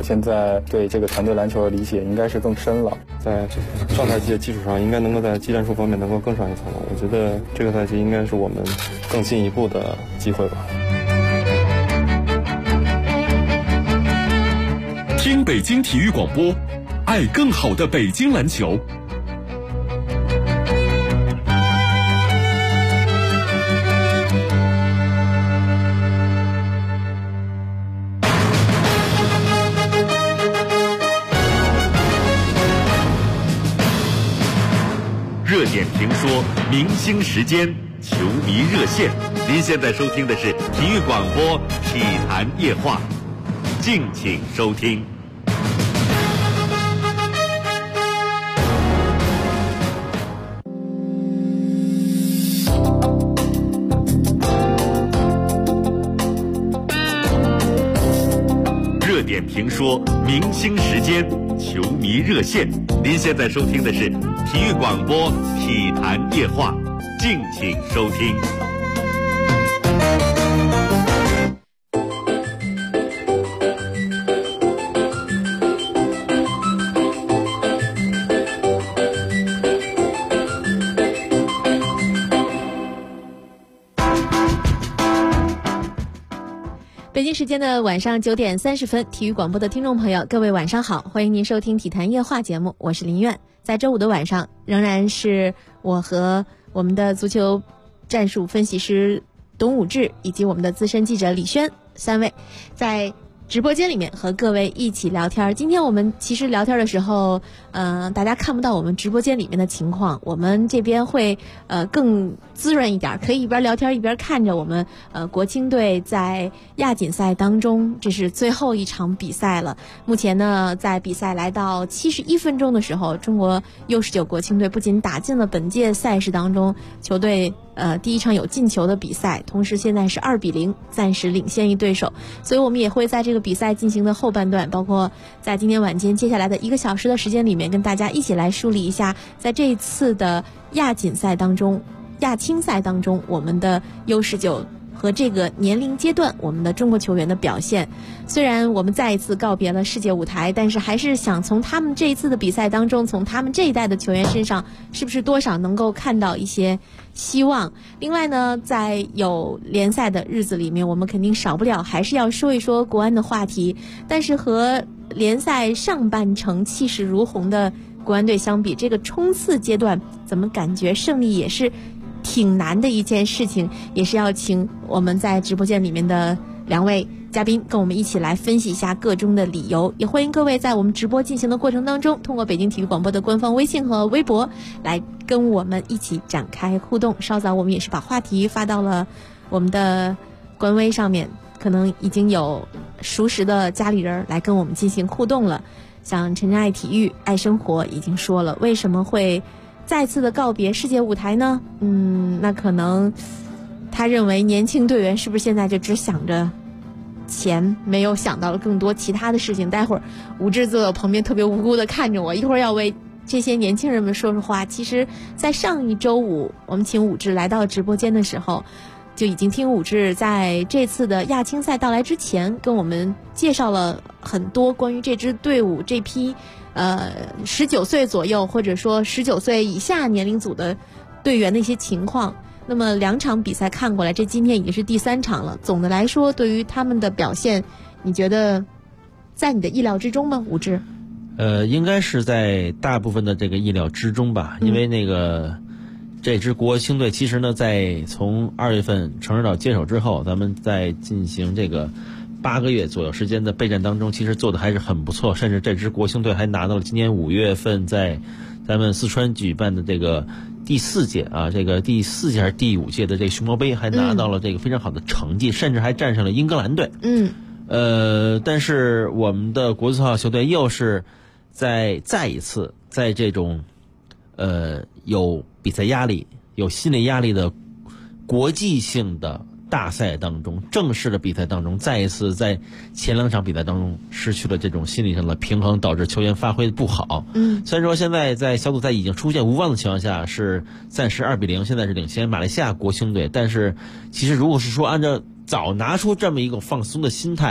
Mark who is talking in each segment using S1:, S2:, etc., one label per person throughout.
S1: 现在对这个团队篮球的理解应该是更深了，
S2: 在上赛季的基础上，应该能够在技战术方面能够更上一层楼。我觉得这个赛季应该是我们更进一步的机会吧。
S3: 听北京体育广播，爱更好的北京篮球。热点评说，明星时间，球迷热线。您现在收听的是体育广播体坛夜话，敬请收听。热点评说，明星时间，球迷热线。您现在收听的是体育广播体坛夜话，敬请收听。
S4: 北京时间的晚上9点30分，体育广播的听众朋友，各位晚上好，欢迎您收听体坛夜话节目，我是林苑。在周五的晚上，仍然是我和我们的足球战术分析师董武志以及我们的资深记者李轩三位在直播间里面和各位一起聊天。今天我们其实聊天的时候，大家看不到我们直播间里面的情况，我们这边会更滋润一点，可以一边聊天一边看着我们国青队在亚锦赛当中，这是最后一场比赛了。目前呢，在比赛来到71分钟的时候，中国U19国青队不仅打进了本届赛事当中球队第一场有进球的比赛，同时现在是2-0，暂时领先于对手。所以我们也会在这个比赛进行的后半段，包括在今天晚间接下来的1个小时的时间里面，跟大家一起来梳理一下在这一次的亚锦赛当中、亚青赛当中，我们的U19和这个年龄阶段我们的中国球员的表现。虽然我们再一次告别了世界舞台，但是还是想从他们这一次的比赛当中，从他们这一代的球员身上，是不是多少能够看到一些希望。另外呢，在有联赛的日子里面，我们肯定少不了还是要说一说国安的话题。但是和联赛上半程气势如虹的国安队相比，这个冲刺阶段怎么感觉胜利也是挺难的一件事情，也是要请我们在直播间里面的2位嘉宾跟我们一起来分析一下个中的理由。也欢迎各位在我们直播进行的过程当中，通过北京体育广播的官方微信和微博来跟我们一起展开互动。稍早我们也是把话题发到了我们的官微上面，可能已经有熟识的家里人来跟我们进行互动了。像陈真爱体育、爱生活已经说了，为什么会再次的告别世界舞台呢？那可能他认为年轻队员是不是现在就只想着钱，没有想到了更多其他的事情。待会儿武志坐在我旁边特别无辜的看着我，一会儿要为这些年轻人们说说话。其实在上一周五我们请武志来到直播间的时候，就已经听武志在这次的亚青赛到来之前跟我们介绍了很多关于这支队伍这批19岁左右或者说19岁以下年龄组的队员的一些情况。那么2场比赛看过来，这今天已经是第3场了。总的来说，对于他们的表现，你觉得在你的意料之中吗，武志？
S5: 应该是在大部分的这个意料之中吧，因为这支国青队其实呢，在从2月份陈指导接手之后，咱们在进行这个8个月左右时间的备战当中，其实做的还是很不错，甚至这支国青队还拿到了今年5月份在咱们四川举办的这个第4届这个第4届还是第5届的这个熊猫杯，还拿到了这个非常好的成绩，甚至还战胜了英格兰队。但是我们的国字号球队又是再一次在这种有比赛压力、有心理压力的国际性的大赛当中，正式的比赛当中，再一次在前2场比赛当中失去了这种心理上的平衡，导致球员发挥不好。虽然说现在在小组赛已经出现无望的情况下，是暂时2-0，现在是领先马来西亚国青队，但是其实如果是说按照早拿出这么一个放松的心态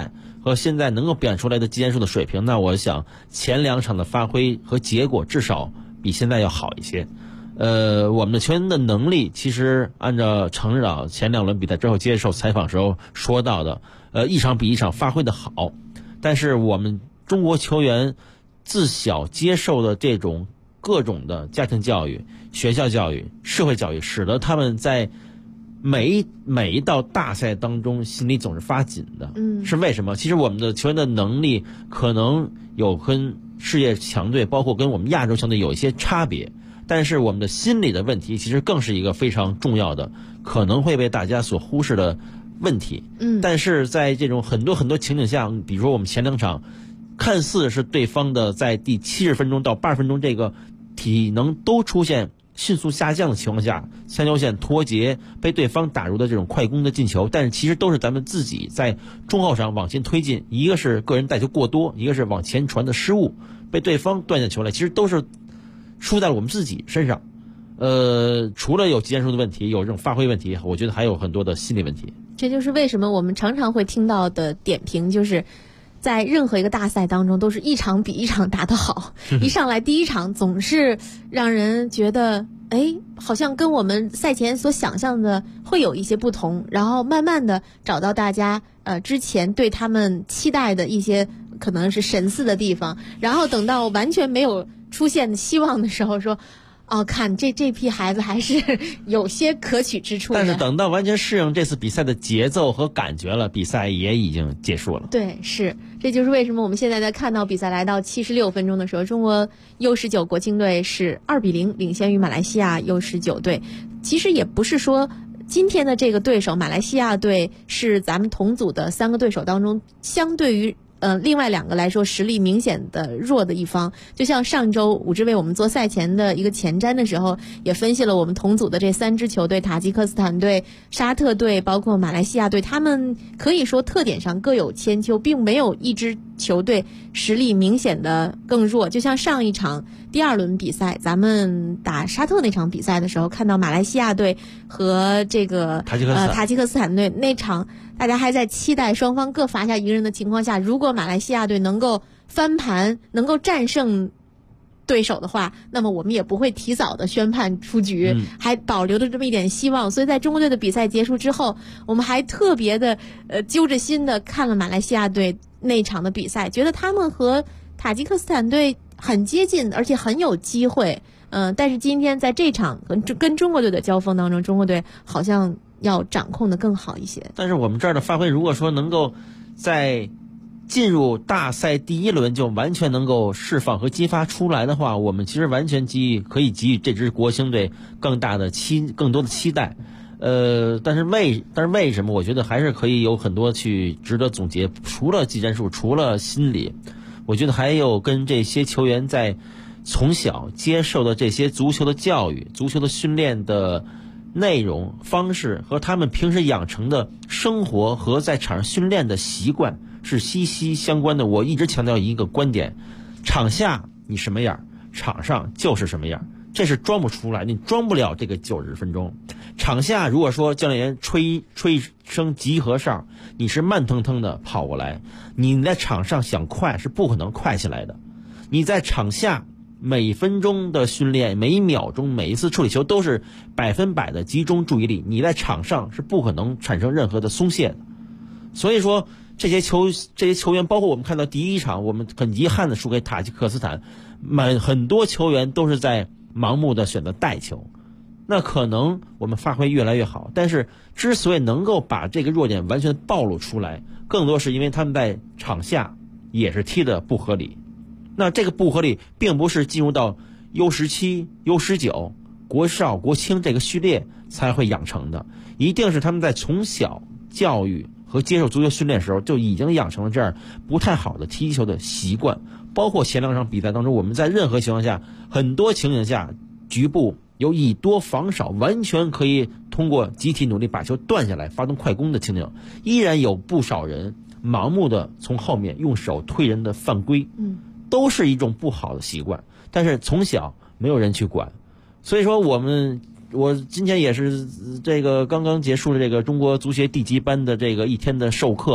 S5: 和现在能够表现出来的技战术的水平，那我想前2场的发挥和结果至少比现在要好一些。我们的球员的能力，其实按照程指导前2轮比赛之后接受采访时候说到的，一场比一场发挥的好，但是我们中国球员自小接受的这种各种的家庭教育、学校教育、社会教育，使得他们在每一道大赛当中心里总是发紧的。是为什么？其实我们的球员的能力可能有跟世界强队，包括跟我们亚洲强队有一些差别，但是我们的心理的问题其实更是一个非常重要的，可能会被大家所忽视的问题。但是在这种很多情景下，比如说我们前2场看似是对方的在第70分钟到80分钟这个体能都出现迅速下降的情况下，三角线脱节被对方打入的这种快攻的进球，但是其实都是咱们自己在中后场往前推进，一个是个人带球过多，一个是往前传的失误，被对方断下球来，其实都是输在了我们自己身上。除了有技战术的问题，有这种发挥问题，我觉得还有很多的心理问题。
S4: 这就是为什么我们常常会听到的点评，就是在任何一个大赛当中都是一场比一场打得好，一上来第一场总是让人觉得好像跟我们赛前所想象的会有一些不同，然后慢慢的找到大家之前对他们期待的一些可能是神似的地方，然后等到完全没有出现希望的时候说看这批孩子还是有些可取之处的。
S5: 但是等到完全适应这次比赛的节奏和感觉了，比赛也已经结束了。
S4: 对，是，这就是为什么我们现在在看到比赛来到76分钟的时候，中国 U19 国青队是2-0领先于马来西亚 U19 队。其实也不是说今天的这个对手马来西亚队是咱们同组的3个对手当中相对于另外2个来说实力明显的弱的一方。就像上周武志为我们做赛前的一个前瞻的时候，也分析了我们同组的这3支球队，塔吉克斯坦队、沙特队包括马来西亚队，他们可以说特点上各有千秋，并没有一支球队实力明显的更弱。就像上一场第2轮比赛，咱们打沙特那场比赛的时候，看到马来西亚队和这个塔吉克斯坦队那场，大家还在期待双方各罚下1个人的情况下，如果马来西亚队能够翻盘，能够战胜对手的话，那么我们也不会提早的宣判出局，还保留着这么一点希望。所以在中国队的比赛结束之后，我们还特别的揪着心的看了马来西亚队那场的比赛，觉得他们和塔吉克斯坦队很接近，而且很有机会。但是今天在这场跟中国队的交锋当中，中国队好像要掌控的更好一些。
S5: 但是我们这儿的发挥，如果说能够在进入大赛第1轮就完全能够释放和激发出来的话，我们其实完全可以给予这支国青队更多的期待。但是为什么我觉得还是可以有很多去值得总结？除了技战术，除了心理，我觉得还有跟这些球员在从小接受的这些足球的教育、足球的训练的内容方式和他们平时养成的生活和在场上训练的习惯是息息相关的。我一直强调一个观点，场下你什么样，场上就是什么样，这是装不出来，你装不了这个90分钟。场下如果说教练员吹一声集合哨，你是慢腾腾的跑过来，你在场上想快是不可能快起来的。你在场下每分钟的训练，每一秒钟，每一次处理球都是100%的集中注意力，你在场上是不可能产生任何的松懈的。所以说这些球员，包括我们看到第1场我们很遗憾的输给塔吉克斯坦，很多球员都是在盲目的选择带球。那可能我们发挥越来越好，但是之所以能够把这个弱点完全暴露出来，更多是因为他们在场下也是踢得不合理。那这个不合理并不是进入到 U17、U19、国少、国青这个序列才会养成的，一定是他们在从小教育和接受足球训练的时候就已经养成了这样不太好的踢球的习惯。包括前2场比赛当中，我们在任何情况下，很多情形下局部有以多防少，完全可以通过集体努力把球断下来发动快攻的情景，依然有不少人盲目的从后面用手推人的犯规，都是一种不好的习惯，但是从小没有人去管。所以说我今天也是这个刚刚结束了这个中国足协地级班的这个1天的授课，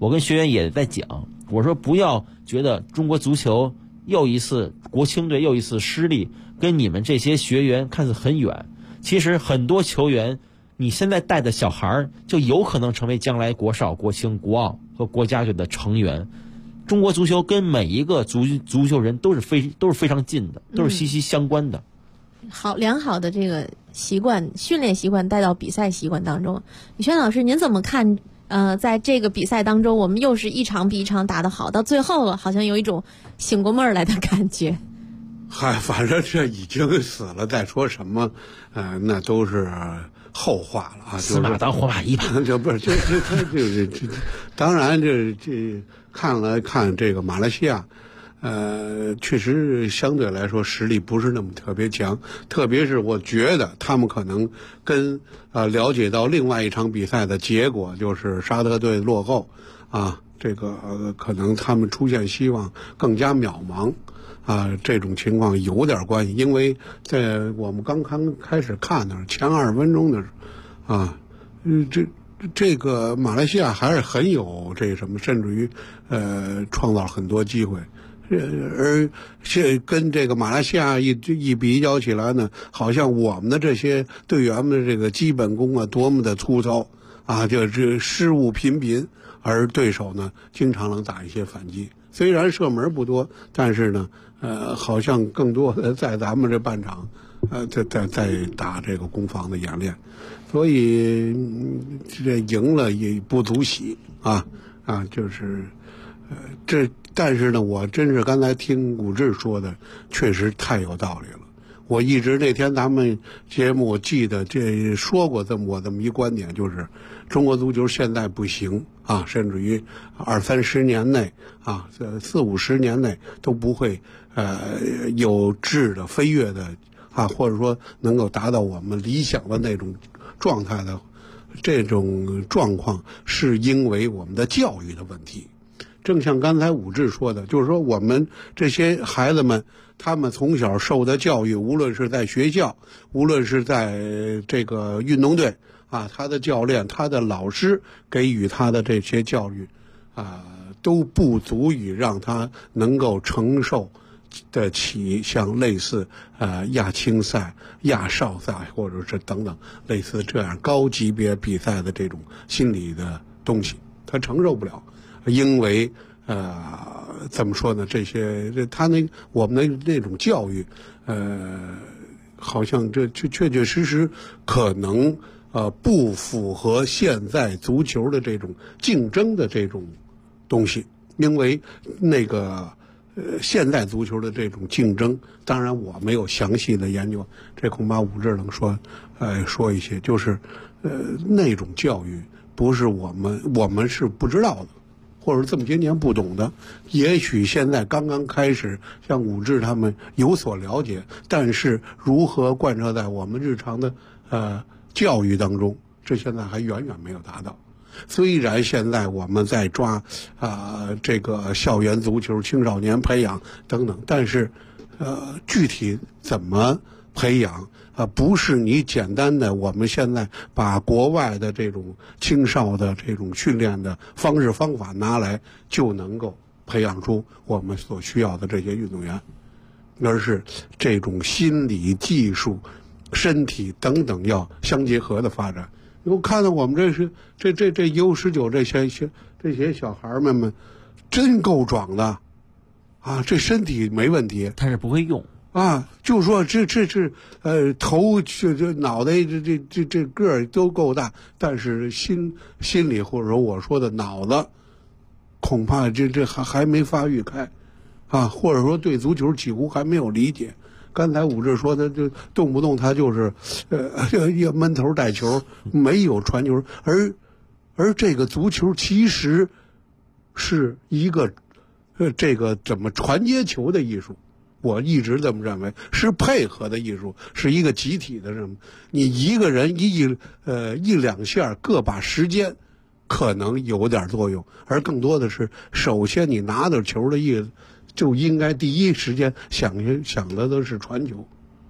S5: 我跟学员也在讲，我说不要觉得中国足球又一次国青队又一次失利，跟你们这些学员看似很远，其实很多球员你现在带的小孩就有可能成为将来国少、国青、国奥和国家队的成员。中国足球跟每一个足球人都是非常近的，都是息息相关的。
S4: 良好的这个习惯，训练习惯带到比赛习惯当中。宇轩老师，您怎么看？在这个比赛当中，我们又是一场比一场打得好，到最后了，好像有一种醒过味儿来的感觉。
S6: 嗨，反正这已经死了，再说什么，那都是后话了啊。
S5: 死马当活马医吧。
S6: 这不是这，当然这看了看这个马来西亚。确实相对来说实力不是那么特别强，特别是我觉得他们可能跟了解到另外一场比赛的结果，就是沙特队落后啊，这个可能他们出现希望更加渺茫啊，这种情况有点关系，因为在我们刚开始看的前20分钟的时候啊，这个马来西亚还是很有这什么，甚至于创造很多机会。而这跟这个马来西亚一比较起来呢，好像我们的这些队员们的这个基本功啊，多么的粗糙啊，就这失误频频，而对手呢，经常能打一些反击。虽然射门不多，但是呢，好像更多的在咱们这半场，在打这个攻防的演练，所以这赢了也不足喜啊，就是这。但是呢，我真是刚才听武志说的，确实太有道理了。我一直那天咱们节目，我记得这说过我这么一观点，就是中国足球现在不行啊，甚至于20-30年内啊，40-50年内都不会有质的飞跃的啊，或者说能够达到我们理想的那种状态的这种状况，是因为我们的教育的问题。正像刚才武志说的，就是说我们这些孩子们，他们从小受的教育，无论是在学校，无论是在这个运动队啊，他的教练、他的老师给予他的这些教育啊，都不足以让他能够承受得起像类似亚青赛、亚少赛，或者是等等类似这样高级别比赛的这种心理的东西，他承受不了。因为怎么说呢？我们的那种教育，好像这确实可能不符合现在足球的这种竞争的这种东西。因为那个现在足球的这种竞争，当然我没有详细的研究，这恐怕武志能说一些，就是那种教育不是我们是不知道的。或者这么些年不懂的，也许现在刚刚开始像武志他们有所了解，但是如何贯彻在我们日常的教育当中，这现在还远远没有达到。虽然现在我们在抓这个校园足球、青少年培养等等，但是具体怎么培养不是你简单的我们现在把国外的这种青少的这种训练的方式方法拿来就能够培养出我们所需要的这些运动员，而是这种心理、技术、身体等等要相结合的发展。我看到我们这 U19 这些小孩们真够壮的啊，这身体没问题，
S5: 但是不会用。
S6: 就说这头这脑袋这个儿都够大，但是心里或者说我说的脑子，恐怕这还没发育开，或者说对足球几乎还没有理解。刚才武志说他就动不动他就是要闷头带球，没有传球，而这个足球其实是一个这个怎么传接球的艺术。我一直这么认为，是配合的艺术，是一个集体的什么？你一个人一两下各把时间，可能有点作用，而更多的是，首先你拿到球的意思，就应该第一时间想的都是传球。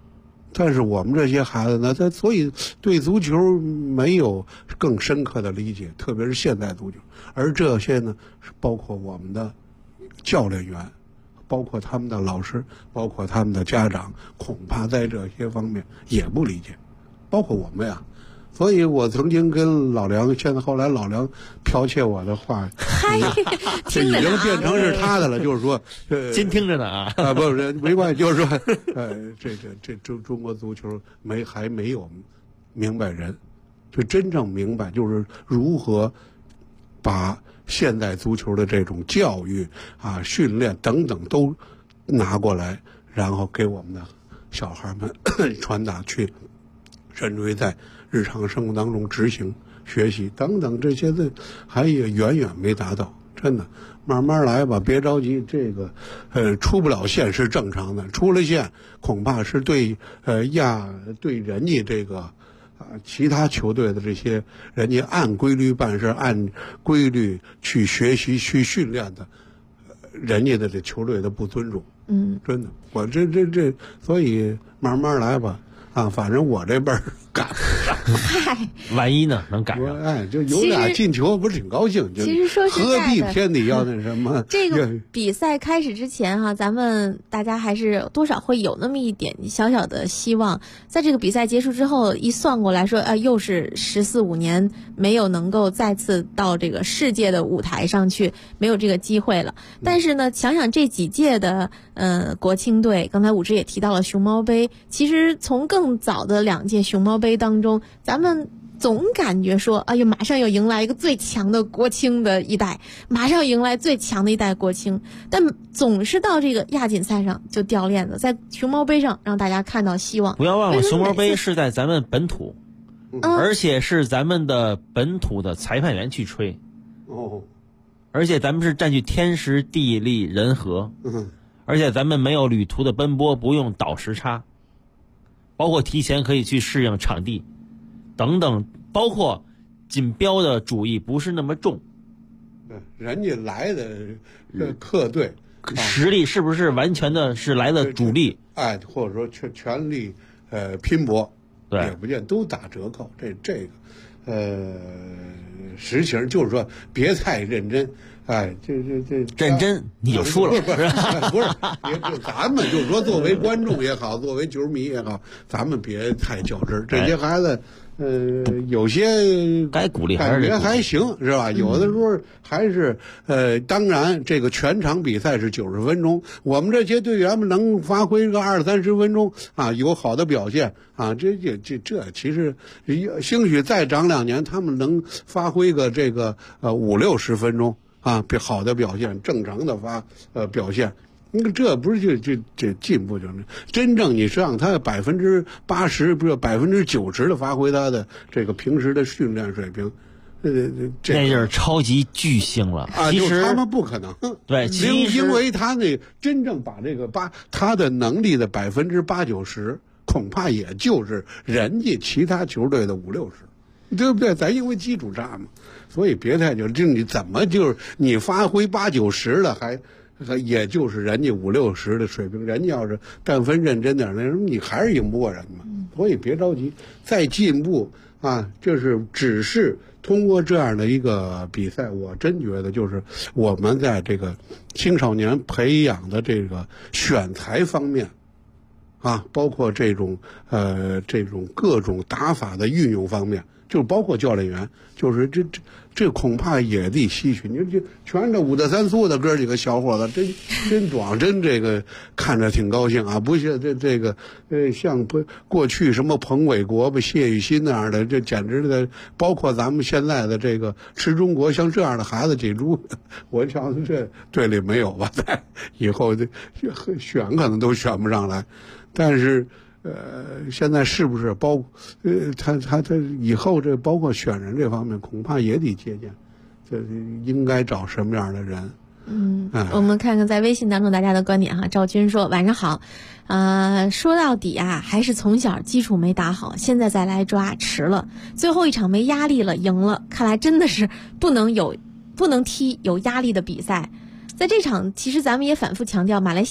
S6: 但是我们这些孩子呢，他所以对足球没有更深刻的理解，特别是现代足球。而这些呢，是包括我们的教练员，包括他们的老师，包括他们的家长，恐怕在这些方面也不理解，包括我们呀。所以我曾经跟老梁，现在后来老梁剽窃我的话，这已经变成是他的了，就是说，
S5: 金听着呢啊
S6: 啊，不是没关系，就是说，这中国足球还没有明白人，就真正明白就是如何把现代足球的这种教育啊、训练等等都拿过来，然后给我们的小孩们传达去，甚至于在日常生活当中执行、学习等等这些的，还也远远没达到。真的，慢慢来吧，别着急。这个，出不了线是正常的，出了线恐怕是对对人家这个其他球队的这些人家按规律办事、按规律去学习、去训练的，人家的这球队的不尊重。真的，我这，所以慢慢来吧。啊，反正我这辈儿赶不上。
S5: 万一呢，能赶上？
S6: 哎，就有俩进球，不是挺高兴？
S4: 其实说实在的，
S6: 何必偏得要那什么？
S4: 这个比赛开始之前哈，咱们大家还是多少会有那么一点小小的希望。在这个比赛结束之后，一算过来说，又是14-15年没有能够再次到这个世界的舞台上去，没有这个机会了。但是呢，想想这几届的国青队，刚才武之也提到了熊猫杯，其实从更早的2届熊猫杯当中，咱们总感觉说，哎呦，马上要迎来一个最强的国青的一代，马上要迎来最强的一代国青，但总是到这个亚锦赛上就掉链子，在熊猫杯上让大家看到希望。
S5: 不要忘了，熊猫杯是在咱们本土，而且是咱们的本土的裁判员去吹，而且咱们是占据天时地利人和，而且咱们没有旅途的奔波，不用倒时差，包括提前可以去适应场地等等，包括锦标的主义不是那么重。
S6: 人家来的客队
S5: 实力是不是完全的是来的主力？
S6: 哎，或者说全力拼搏，
S5: 对，
S6: 也不见都打折扣。这个实情就是说别太认真。哎，这
S5: 认真你就输了，
S6: 不是，咱们就是说，作为观众也好，作为球迷也好，咱们别太较真。这些孩子，有些
S5: 该鼓励，
S6: 感觉还行，是吧？有的时候还是当然，这个全场比赛是90分钟，我们这些队员们能发挥个20-30分钟啊，有好的表现啊，这其实兴许再长2年，他们能发挥个这个50-60分钟。啊，好的表现，正常的表现，这不是这进步就是真正你是让他80%不是90%的发挥他的这个平时的训练水平，
S5: 那就是超级巨星了
S6: 啊！
S5: 其实
S6: 他们不可能
S5: 对，
S6: 因为他那真正把这个他的能力的80%-90%，恐怕也就是人家其他球队的50-60%。对不对？咱因为基础差嘛，所以别太就你怎么就是你发挥80-90了，还也就是人家50-60的水平，人家要是但凡认真点，那什么你还是赢不过人嘛。所以别着急，再进步啊，就是只是通过这样的一个比赛，我真觉得就是我们在这个青少年培养的这个选材方面。啊，包括这种各种打法的运用方面，就包括教练员，就是这恐怕也得吸取。你说这全这5大3粗的哥几个小伙子，真壮，真这个看着挺高兴啊！不像这个像过去什么彭伟国吧、谢雨欣那样的，这简直的，包括咱们现在的这个吃中国像这样的孩子几株，我瞧这队里没有吧？在以后这选可能都选不上来。但是，现在是不是他以后这包括选人这方面，恐怕也得借鉴，这应该找什么样的人？
S4: 我们看看在微信当中大家的观点哈。赵军说：“晚上好，说到底啊，还是从小基础没打好，现在再来抓迟了。最后一场没压力了，赢了，看来真的是不能踢有压力的比赛。”在这场，其实咱们也反复强调，马来西亚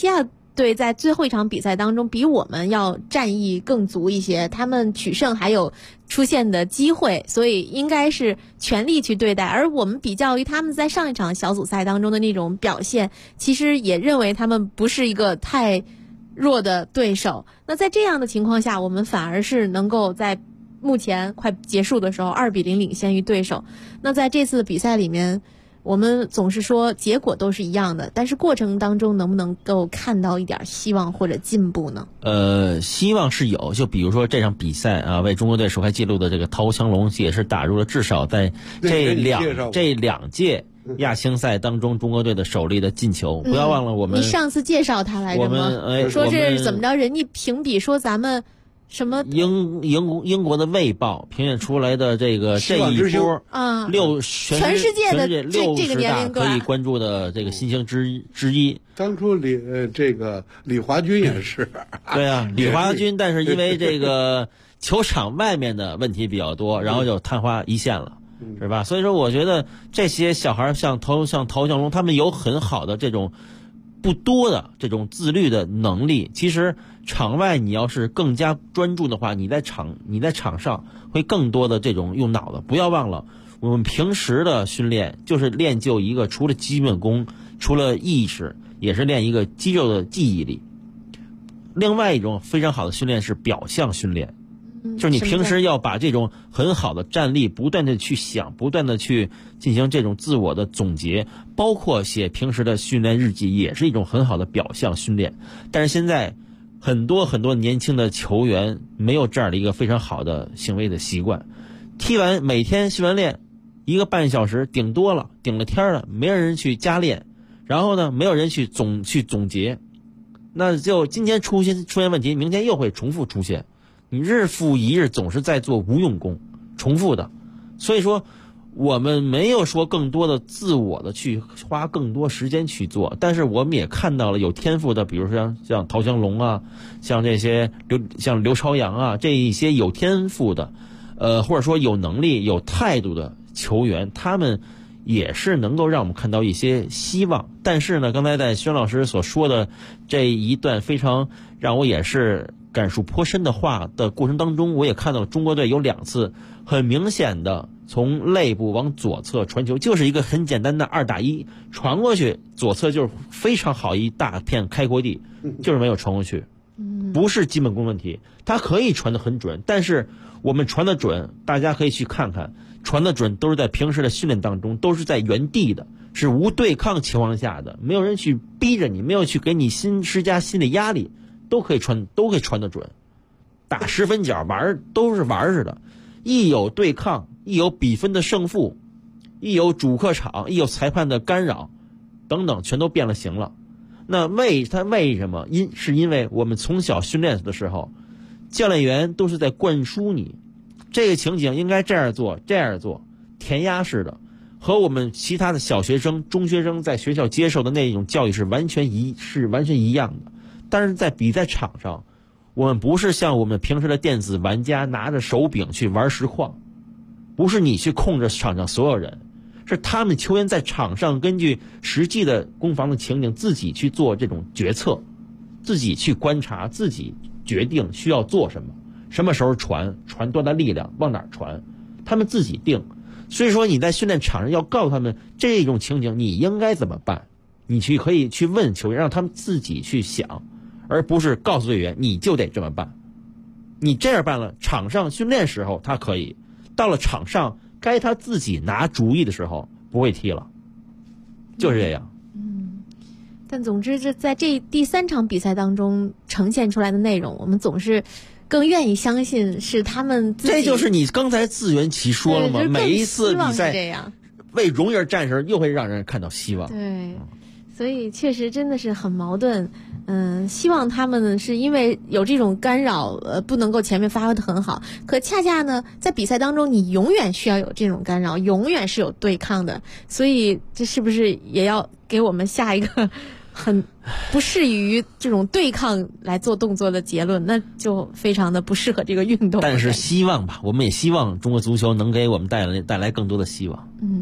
S4: 队在最后一场比赛当中比我们要战意更足一些，他们取胜还有出现的机会，所以应该是全力去对待。而我们比较于他们在上一场小组赛当中的那种表现，其实也认为他们不是一个太弱的对手。那在这样的情况下，我们反而是能够在目前快结束的时候2-0领先于对手。那在这次比赛里面，我们总是说结果都是一样的，但是过程当中能不能够看到一点希望或者进步呢？
S5: 希望是有，就比如说这场比赛啊，为中国队首开纪录的这个陶强龙也是打入了至少在这两届亚青赛当中中国队的首粒的进球。不要忘了我们，
S4: 你上次介绍他来着吗？说是怎么着，人家评比说咱们什么
S5: 英国的《卫报》评选出来的这一波
S4: 啊，
S5: 全世界
S4: 的这个年龄段
S5: 可以关注的这个新星之一。
S6: 当初李华军也是，
S5: 对啊，李华军，但是因为这个球场外面的问题比较多，然后就昙花一现了。是吧？所以说，我觉得这些小孩像陶强龙，他们有很好的这种不多的这种自律的能力。其实场外你要是更加专注的话，你在场上会更多的这种用脑子。不要忘了，我们平时的训练就是练就一个除了基本功，除了意识，也是练一个肌肉的记忆力。另外一种非常好的训练是表象训练。就是你平时要把这种很好的战力不断的去想，不断的去进行这种自我的总结，包括写平时的训练日记，也是一种很好的表象训练。但是现在很多年轻的球员没有这样的一个非常好的行为的习惯，每天训完练1个半小时顶了天了，没有人去加练，然后呢没有人去总结，那就今天出现问题，明天又会重复出现。你日复一日总是在做无用功，重复的。所以说我们没有说更多的自我的去花更多时间去做，但是我们也看到了有天赋的，比如说像陶强龙啊，像这些像刘朝阳啊，这一些有天赋的或者说有能力有态度的球员，他们也是能够让我们看到一些希望。但是呢，刚才在宣老师所说的这一段非常让我也是感触颇深的话的过程当中，我也看到了中国队有2次很明显的从内部往左侧传球，就是一个很简单的2打1传过去，左侧就是非常好一大片开阔地，就是没有传过去。不是基本功问题，他可以传得很准，但是我们传得准，大家可以去看看，传得准都是在平时的训练当中，都是在原地的，是无对抗情况下的，没有人去逼着你，没有去给你施加心理压力，都可以传得准。打10分角都是玩似的，一有对抗，一有比分的胜负，一有主客场，一有裁判的干扰等等，全都变了形了。那为什么？是因为我们从小训练的时候，教练员都是在灌输你这个情景应该这样做，填鸭式的，和我们其他的小学生、中学生在学校接受的那种教育是完全一样的。但是在比赛场上，我们不是像我们平时的电子玩家拿着手柄去玩实况，不是你去控制场上所有人，是他们球员在场上根据实际的攻防的情景自己去做这种决策，自己去观察，自己决定需要做什么，什么时候传多大力量，往哪儿传，他们自己定。所以说你在训练场上要告诉他们这种情景你应该怎么办，你可以去问球员，让他们自己去想，而不是告诉队员你就得这么办。你这样办了，场上训练时候他可以，到了场上该他自己拿主意的时候不会踢了，就是这样。
S4: 但总之在这第3场比赛当中呈现出来的内容，我们总是更愿意相信是他们自己。这
S5: 就是你刚才自圆其说了嘛，每一次比赛
S4: 这样
S5: 为荣誉而战时，又会让人看到希望。
S4: 对，所以确实真的是很矛盾。希望他们是因为有这种干扰，不能够前面发挥得很好。可恰恰呢，在比赛当中，你永远需要有这种干扰，永远是有对抗的。所以这是不是也要给我们下一个很不适于这种对抗来做动作的结论？那就非常的不适合这个运动。
S5: 但是希望吧，我们也希望中国足球能给我们带来更多的希望。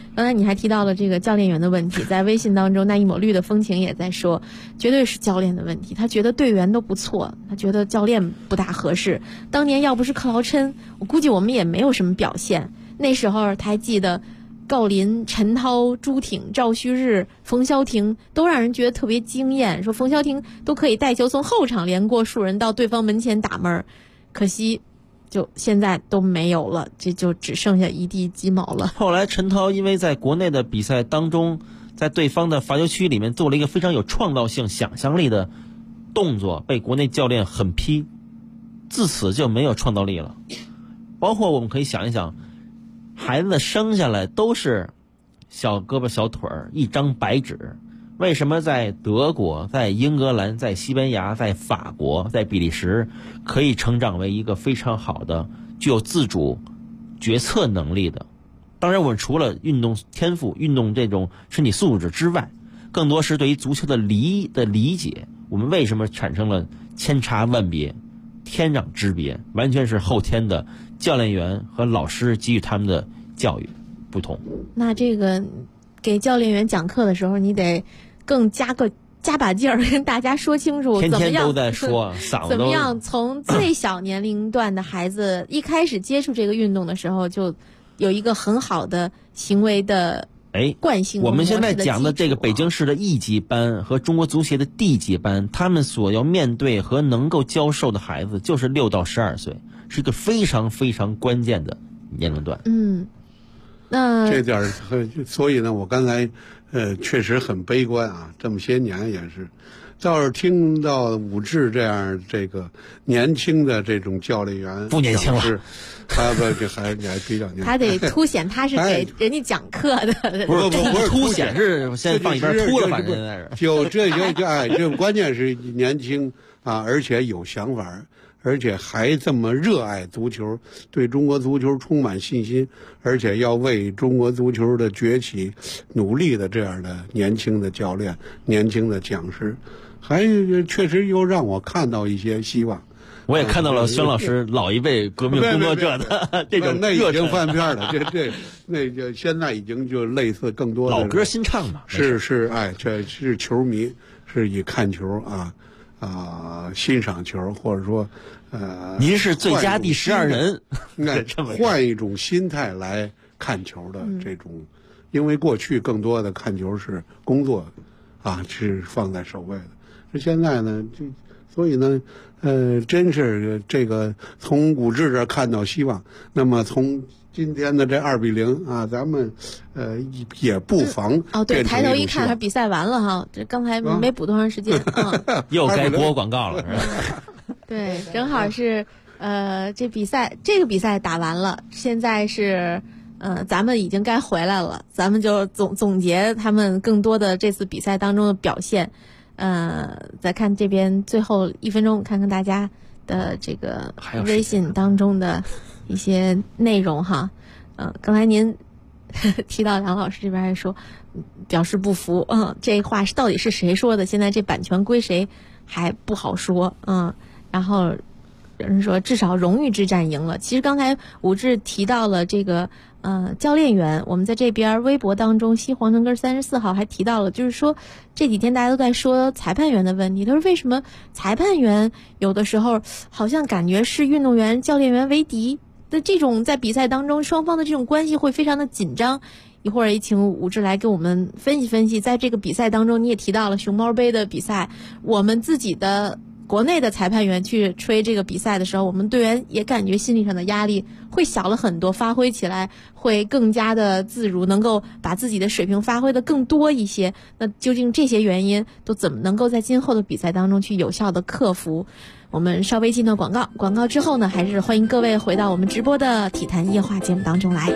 S4: 刚才你还提到了这个教练员的问题，在微信当中，那一抹绿的风情也在说，绝对是教练的问题。他觉得队员都不错，他觉得教练不大合适。当年要不是克劳琛，我估计我们也没有什么表现。那时候他还记得郜林、陈涛、朱挺、赵旭日、冯潇霆都让人觉得特别惊艳，说冯潇霆都可以带球从后场连过数人到对方门前打门，可惜就现在都没有了，这就只剩下一地鸡毛了。
S5: 后来陈涛因为在国内的比赛当中，在对方的罚球区里面做了一个非常有创造性、想象力的动作，被国内教练狠批，自此就没有创造力了。包括我们可以想一想，孩子生下来都是小胳膊小腿儿，一张白纸，为什么在德国、在英格兰、在西班牙、在法国、在比利时可以成长为一个非常好的具有自主决策能力的？当然我们除了运动天赋、运动这种身体素质之外，更多是对于足球的理解。我们为什么产生了千差万别、天壤之别，完全是后天的教练员和老师给予他们的教育不同。
S4: 那这个给教练员讲课的时候，你得更加把劲儿跟大家说清楚，
S5: 天天都在说，嗓子都
S4: 怎么样从最小年龄段的孩子一开始接触这个运动的时候，就有一个很好的行为的惯性。
S5: 我们现在讲的这个北京市的一级班和中国足协的D级班，他们所要面对和能够教授的孩子就是6到12岁，是一个非常非常关键的年龄段。
S4: 那
S6: 这点所以呢，我刚才确实很悲观啊，这么些年也是。倒是听到武志这样这个年轻的这种教练员，
S5: 不年轻了，
S6: 他这还比较年轻，
S4: 他得凸显他是给人家讲课的，
S5: 不是凸显，是先放一边秃了，反正现在是
S6: 这关键是年轻啊，而且有想法，而且还这么热爱足球，对中国足球充满信心，而且要为中国足球的崛起努力的这样的年轻的教练、年轻的讲师，还确实又让我看到一些希望。
S5: 我也看到了孙老师老一辈革命工作者的这种
S6: 那已经翻篇了，那就现在已经就类似更多的
S5: 老歌新唱嘛。
S6: 是这是球迷是以看球欣赏球，或者说
S5: 您是最佳第12人，
S6: 换一种心态来看球的这种，因为过去更多的看球是工作是放在首位的，是现在呢所以呢真是这个从武志这看到希望。那么从今天的这2-0咱们也不妨
S4: 对，抬头一看，比赛完了哈，这刚才没补多长时间
S5: 又该播广告了，是吧？
S4: 对，正好是这个比赛打完了，现在是咱们已经该回来了，咱们就总结他们更多的这次比赛当中的表现。再看这边最后1分钟，看看大家的这个微信当中的一些内容哈。刚才您提到梁老师这边还说表示不服，这话到底是谁说的？现在这版权归谁还不好说，然后有人说至少荣誉之战赢了。其实刚才武志提到了这个教练员，我们在这边微博当中，西黄城根34号还提到了，就是说这几天大家都在说裁判员的问题。他说为什么裁判员有的时候好像感觉是运动员、教练员为敌的这种，在比赛当中双方的这种关系会非常的紧张。一会儿也请武志来给我们分析分析，在这个比赛当中，你也提到了熊猫杯的比赛，我们自己的国内的裁判员去吹这个比赛的时候，我们队员也感觉心理上的压力会小了很多，发挥起来会更加的自如，能够把自己的水平发挥的更多一些。那究竟这些原因都怎么能够在今后的比赛当中去有效的克服？我们稍微进段广告，广告之后呢，还是欢迎各位回到我们直播的体坛夜话节目当中来。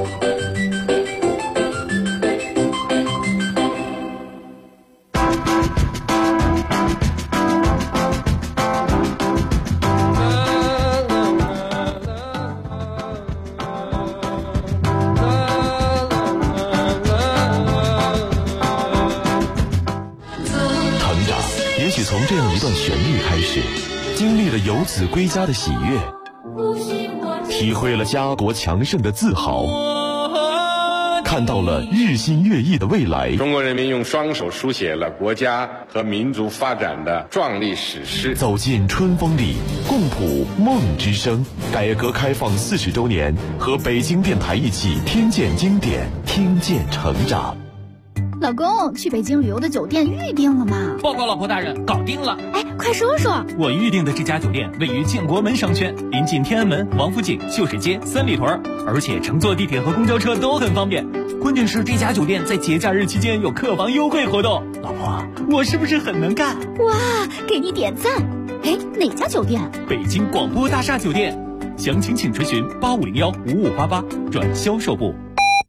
S7: 从这样一段旋律开始，经历了游子归家的喜悦，体会了家国强盛的自豪， 看到了日新月异的未来。
S8: 中国人民用双手书写了国家和民族发展的壮丽史诗。
S7: 走进春风里，共谱梦之声。改革开放40周年，和北京电台一起听见经典，听见成长。
S9: 老公，去北京旅游的酒店预定了吗？
S10: 报告老婆大人，搞定了。
S9: 哎，快说说。
S10: 我预定的这家酒店位于建国门商圈，临近天安门、王府井、秀水街、三里屯，而且乘坐地铁和公交车都很方便。关键是这家酒店在节假日期间有客房优惠活动。老婆，我是不是很能干？
S9: 哇，给你点赞。哎，哪家酒店？
S10: 北京广播大厦酒店。详情请垂询8501-5588转销售部。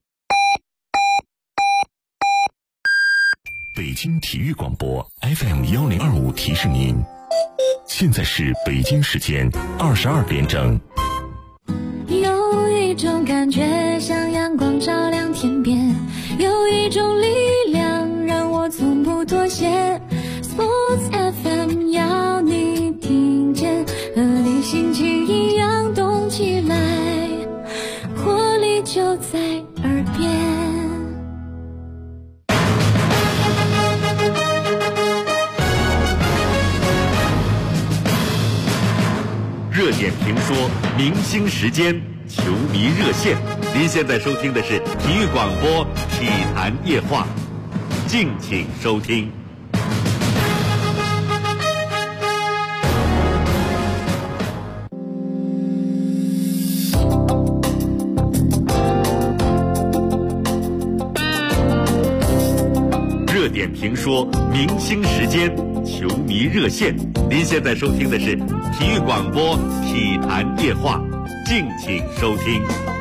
S7: 北京体育广播 FM1025提示您，现在是北京时间22点整。
S11: 有一种感觉像阳光照亮天边，有一种力量让我从不妥协。Sports FM 要你听见，和你心情一样动起来，活力就在耳边。
S3: 热点评说，明星时间，球迷热线。您现在收听的是体育广播体坛夜话，敬请收听。热点评说，明星时间，球迷热线。您现在收听的是体育广播体坛夜话，敬请收听。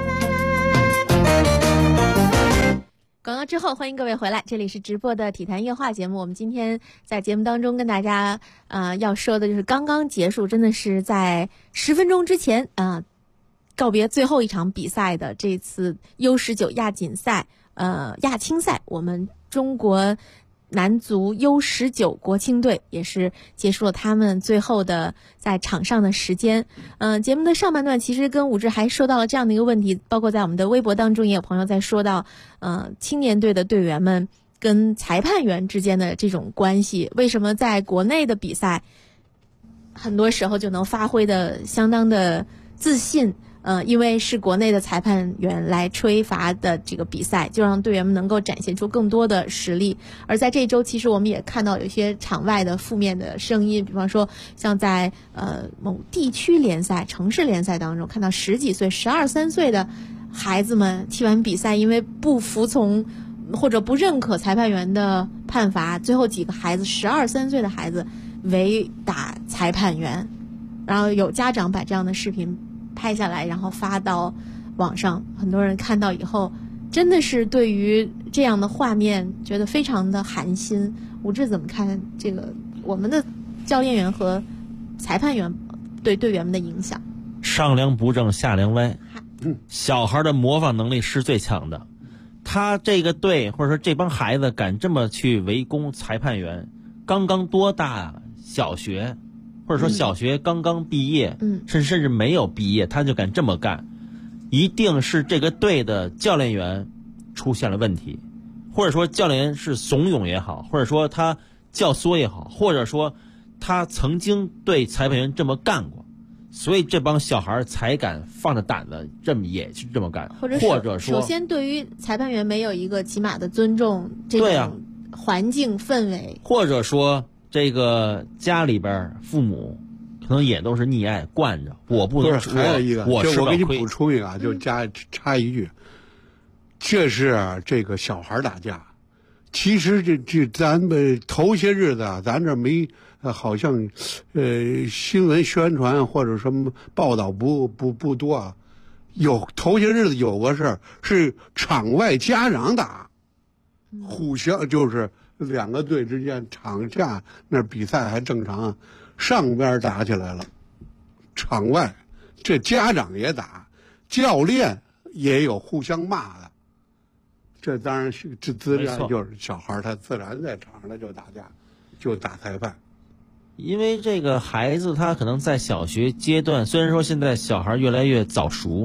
S4: 广告之后，欢迎各位回来，这里是直播的体坛夜话节目。我们今天在节目当中跟大家要说的就是刚刚结束，真的是在10分钟之前告别最后一场比赛的这次 U19 亚锦赛亚青赛，我们中国男足 U19 国青队也是结束了他们最后的在场上的时间。节目的上半段其实跟武志还说到了这样的一个问题，包括在我们的微博当中也有朋友在说到青年队的队员们跟裁判员之间的这种关系，为什么在国内的比赛很多时候就能发挥的相当的自信，因为是国内的裁判员来吹罚的这个比赛，就让队员们能够展现出更多的实力。而在这一周，其实我们也看到有些场外的负面的声音，比方说像在某地区联赛、城市联赛当中，看到10几岁、12、13岁的孩子们踢完比赛，因为不服从或者不认可裁判员的判罚，最后几个孩子12、13岁的孩子围打裁判员，然后有家长把这样的视频拍下来，然后发到网上，很多人看到以后真的是对于这样的画面觉得非常的寒心。武志怎么看这个我们的教练员和裁判员对队员们的影响？
S5: 上梁不正下梁歪，小孩的模仿能力是最强的。他这个队或者说这帮孩子敢这么去围攻裁判员，刚刚多大啊？小学或者说小学刚刚毕业，甚至没有毕业，他就敢这么干，一定是这个队的教练员出现了问题，或者说教练员是怂恿也好，或者说他教唆也好，或者说他曾经对裁判员这么干过，所以这帮小孩才敢放着胆子这么也去这么干，或者说
S4: 首先对于裁判员没有一个起码的尊重，这种环境氛围，
S5: 或者说这个家里边父母可能也都是溺爱惯着，我不能。
S6: 还有一个，我给你补充一个，就插一句，这是这个小孩打架。其实这咱们头些日子啊，咱这没好像新闻宣传或者什么报道不多啊。有头些日子有个事儿是场外家长打，互相就是两个队之间场下那比赛还正常，上边打起来了，场外这家长也打，教练也有互相骂的，这当然是这自然就是小孩他自然在场上就打架，就打裁判。
S5: 因为这个孩子他可能在小学阶段，虽然说现在小孩越来越早熟，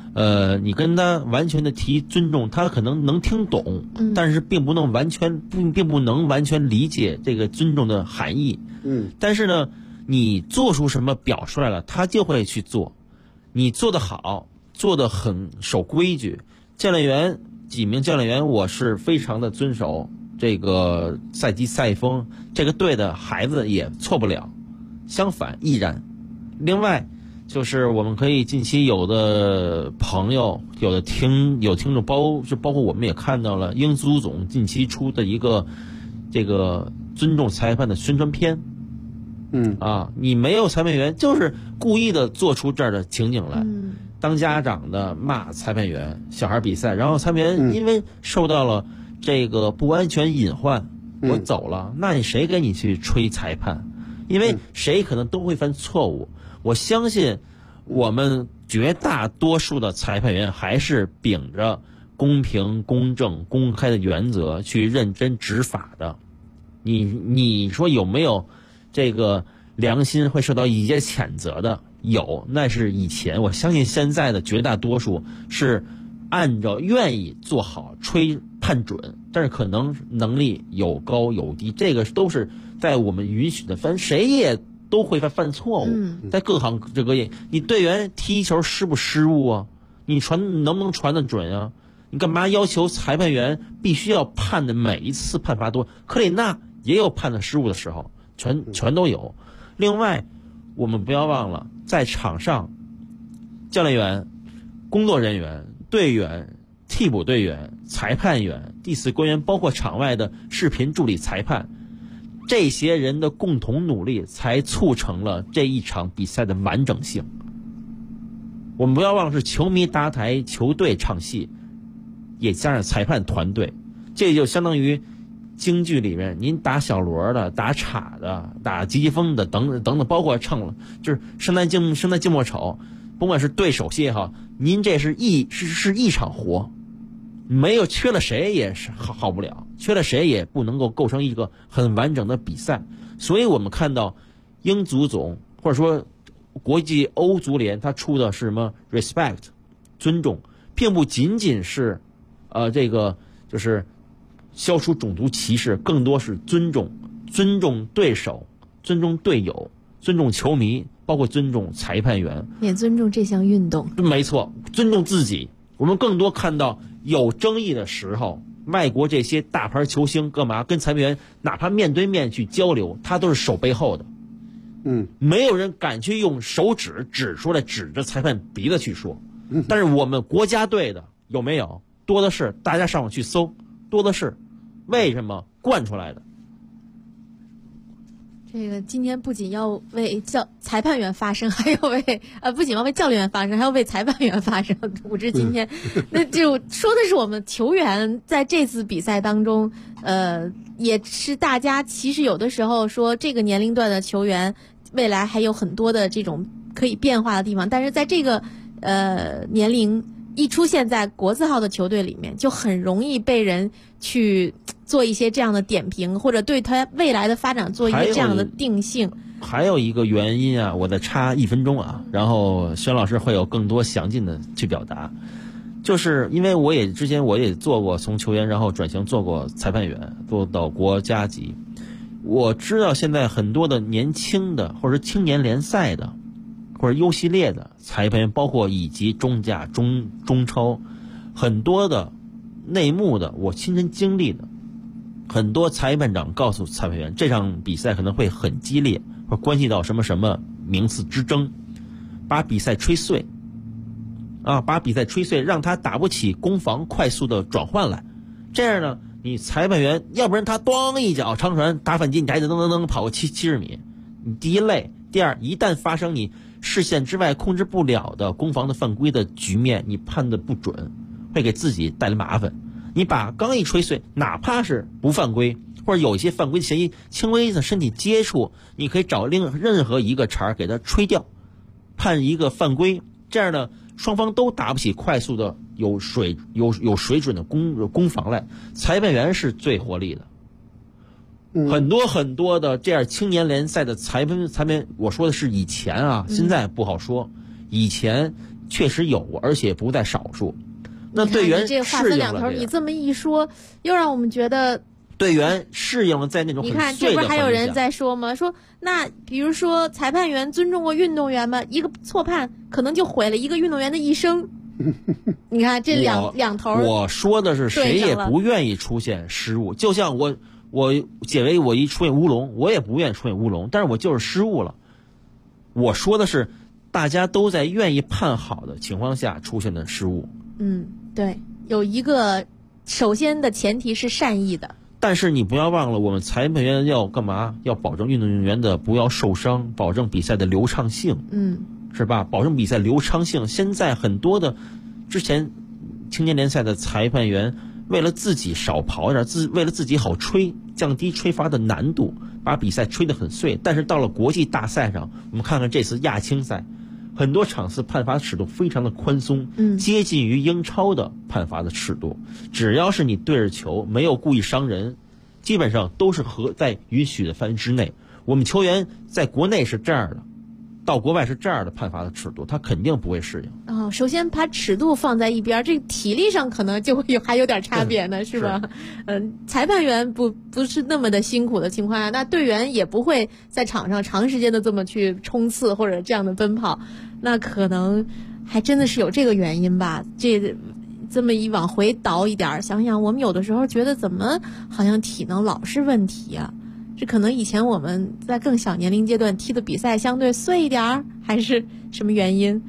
S5: 你跟他完全的提尊重，他可能能听懂，但是并不能完全理解这个尊重的含义。但是呢，你做出什么表出来了，他就会去做。你做得好，做得很守规矩，几名教练员我是非常的遵守这个赛季赛风，这个队的孩子也错不了，相反亦然。另外就是我们可以近期有的朋友有听众包括我们也看到了英足总近期出的一个这个尊重裁判的宣传片。你没有裁判员就是故意的做出这儿的情景来，当家长的骂裁判员，小孩比赛，然后裁判员因为受到了这个不安全隐患，我走了，那你谁给你去吹裁判？因为谁可能都会犯错误。我相信我们绝大多数的裁判员还是秉着公平、公正、公开的原则去认真执法的。你说有没有这个良心会受到一些谴责的？有，那是以前。我相信现在的绝大多数是按照愿意做好吹判准，但是可能能力有高有低，这个都是在我们允许的，反正谁也都会犯错误。在各行各业，你队员踢球失不失误啊？你能不能传得准啊？你干嘛要求裁判员必须要判的每一次判罚多？克里纳也有判的失误的时候，全都有。另外，我们不要忘了，在场上，教练员、工作人员、队员、替补队员、裁判员、第四官员，包括场外的视频助理裁判，这些人的共同努力才促成了这一场比赛的完整性。我们不要忘了，是球迷搭台，球队唱戏，也加上裁判团队，这就相当于京剧里面您打小锣的、打镲的、打急急风的等等，包括唱就是生旦净末丑，甭管是对手戏也好，您这是一场活，没有缺了谁也是好不了，缺了谁也不能够构成一个很完整的比赛。所以我们看到英足总或者说国际欧足联他出的是什么 respect 尊重，并不仅仅是这个就是消除种族歧视，更多是尊重对手，尊重队友，尊重球迷，包括尊重裁判员，
S4: 也尊重这项运动。
S5: 没错，尊重自己。我们更多看到有争议的时候，外国这些大牌球星干嘛跟裁判员哪怕面对面去交流，他都是手背后的。没有人敢去用手指出来指着裁判鼻子去说。但是我们国家队的有没有？多的是，大家上网去搜，多的是。为什么惯出来的？
S4: 这个今天不仅要为裁判员发声，还要为不仅要为教练员发声，还要为裁判员发声。武志今天，那就说的是我们球员在这次比赛当中，也是大家其实有的时候说这个年龄段的球员未来还有很多的这种可以变化的地方，但是在这个年龄一出现在国字号的球队里面，就很容易被人去做一些这样的点评，或者对他未来的发展做一个这样的定性。
S5: 还有一个原因啊，我再插1分钟啊，然后轩老师会有更多详尽的去表达。就是因为之前我也做过从球员然后转型做过裁判员，做到国家级，我知道现在很多的年轻的或者青年联赛的或者优系列的裁判员，包括以及中甲、中超，很多的内幕的我亲身经历的，很多裁判长告诉裁判员，这场比赛可能会很激烈，或关系到什么什么名次之争，把比赛吹碎把比赛吹碎，让他打不起攻防快速的转换来。这样呢，你裁判员要不然他咣一脚长传打反击，你还得噔跑个70米，你第一累。第二，一旦发生你视线之外控制不了的攻防的犯规的局面，你判的不准，会给自己带来麻烦。你把刚一吹碎，哪怕是不犯规或者有一些犯规嫌疑，轻微的身体接触，你可以找任何一个茬给它吹掉，判一个犯规。这样呢，双方都打不起快速的有水准的攻防来，裁判员是最活力的。很多的这样青年联赛的裁判，我说的是以前啊，现在不好说。以前确实有，而且不在少数。那队员
S4: 这个话分两头，你这么一说，又让我们觉得
S5: 队员适应了在那种很
S4: 你看，
S5: 碎的
S4: 这不是还有人在说吗？说那比如说裁判员尊重过运动员吗？一个错判可能就毁了一个运动员的一生。你看这两头，
S5: 我说的是谁也不愿意出现失误，就像我解围我一出现乌龙，我也不愿意出现乌龙，但是我就是失误了。我说的是大家都在愿意判好的情况下出现的失误。
S4: 对，有一个首先的前提是善意的。
S5: 但是你不要忘了，我们裁判员要干嘛？要保证运动员的不要受伤，保证比赛的流畅性，是吧？保证比赛流畅性。现在很多的之前青年联赛的裁判员，为了自己少跑一点，为了自己好吹，降低吹罚的难度，把比赛吹得很碎。但是到了国际大赛上，我们看看这次亚青赛，很多场次判罚尺度非常的宽松，接近于英超的判罚的尺度。只要是你对着球，没有故意伤人，基本上都是在允许的范围之内。我们球员在国内是这样的，到国外是这样的判罚的尺度，他肯定不会适应。
S4: 首先把尺度放在一边，这个体力上可能就会还有点差别呢，是吧？裁判员不是那么的辛苦的情况下，那队员也不会在场上长时间的这么去冲刺或者这样的奔跑，那可能还真的是有这个原因吧。这么一往回倒一点，想想我们有的时候觉得怎么好像体能老是问题啊。这可能以前我们在更小年龄阶段踢的比赛相对碎一点，还是什么原因？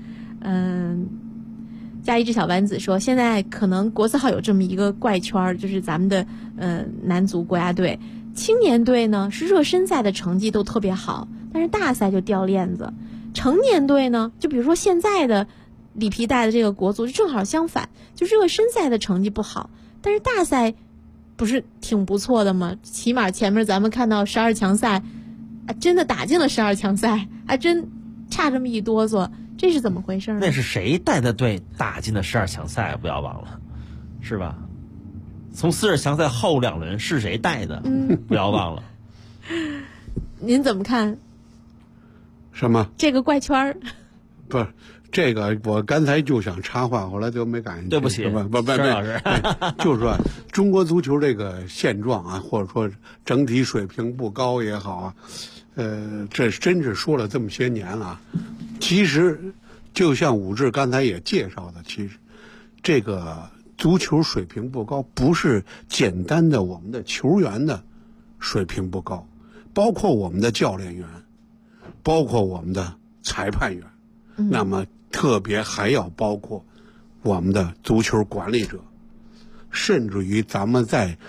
S4: 加一只小丸子说，现在可能国字号有这么一个怪圈，就是咱们的男足国家队，青年队呢是热身赛的成绩都特别好，但是大赛就掉链子。成年队呢，就比如说现在的里皮带的这个国足就正好相反，就热身赛的成绩不好，但是大赛不是挺不错的吗？起码前面咱们看到12强赛，真的打进了12强赛，真差这么一哆嗦，这是怎么回事呢？
S5: 那是谁带的队打进了12强赛？不要忘了，是吧？从40强赛后2轮是谁带的？不要忘了。
S4: 您怎么看？
S6: 什么？
S4: 这个怪圈儿？
S6: 不是。这个我刚才就想插话，后来就没敢。
S5: 对不起，
S6: 不，
S5: 沈老师，
S6: 就是说中国足球这个现状啊，或者说整体水平不高也好啊，这真是说了这么些年了。其实就像武志刚才也介绍的，其实这个足球水平不高，不是简单的我们的球员的水平不高，包括我们的教练员，包括我们的裁判员。那么特别还要包括我们的足球管理者，甚至于咱们在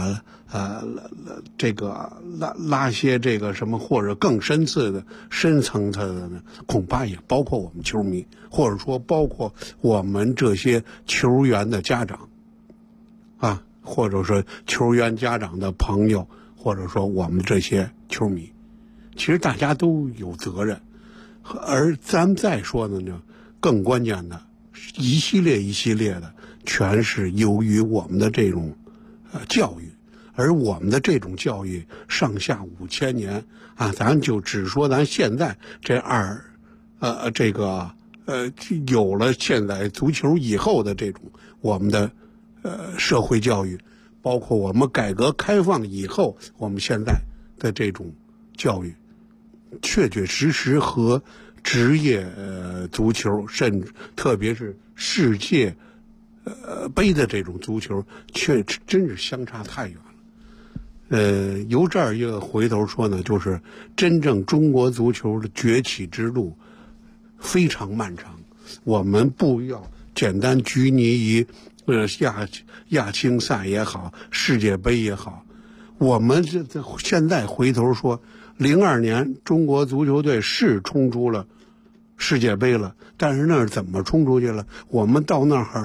S6: 这个拉些这个什么或者更深层次的呢，恐怕也包括我们球迷，或者说包括我们这些球员的家长啊，或者说球员家长的朋友，或者说我们这些球迷，其实大家都有责任。而咱们再说的呢，更关键的一系列的全是由于我们的这种教育，而我们的这种教育上下5000年啊，咱就只说咱现在这有了现在足球以后的这种我们的社会教育，包括我们改革开放以后我们现在的这种教育，确确实实和职业足球，甚至特别是世界杯的这种足球，却真是相差太远了。由这儿一个回头说呢，就是真正中国足球的崛起之路非常漫长，我们不要简单拘泥于亚青赛也好，世界杯也好，我们现在回头说，02年中国足球队是冲出了世界杯了，但是那是怎么冲出去了？我们到那儿，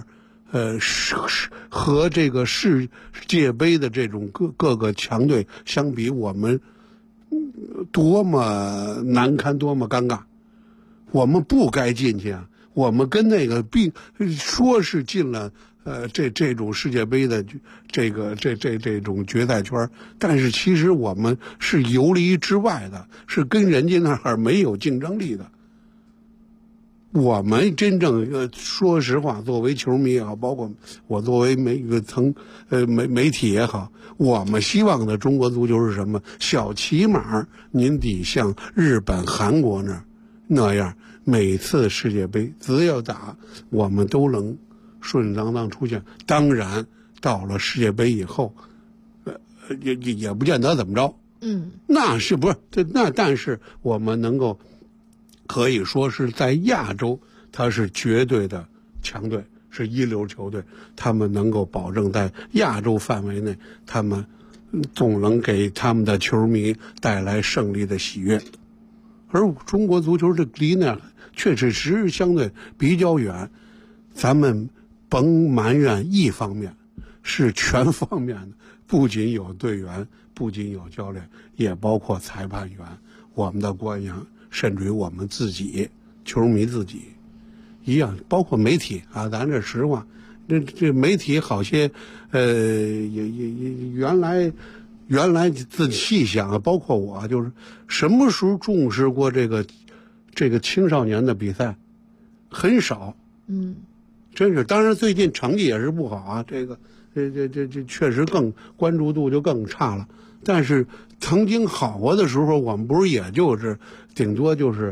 S6: 和这个世界杯的这种各个强队相比，我们多么难堪，多么尴尬！我们不该进去啊！我们跟那个说是进了这种世界杯的这种决赛圈，但是其实我们是游离之外的，是跟人家那儿没有竞争力的。 我们真正说实话，作为球迷也好，包括我作为媒体也好，我们希望的中国足球是什么？小起码您得像日本、韩国那样，每次世界杯只要打，我们都能顺当当出现。当然，到了世界杯以后，也不见得怎么着。那是不是？但是我们能够可以说是在亚洲，它是绝对的强队，是一流球队，他们能够保证在亚洲范围内，他们总能给他们的球迷带来胜利的喜悦。而中国足球这离那确实相对比较远，咱们甭埋怨一方面，是全方面的，不仅有队员，不仅有教练，也包括裁判员，我们的官员，甚至于我们自己球迷自己一样，包括媒体啊，咱这实话，这媒体好些也原来自己细想啊，包括我，就是什么时候重视过这个青少年的比赛，很少。真是，当然最近成绩也是不好啊，这确实更关注度就更差了。但是曾经好过的时候，我们不是也就是顶多就是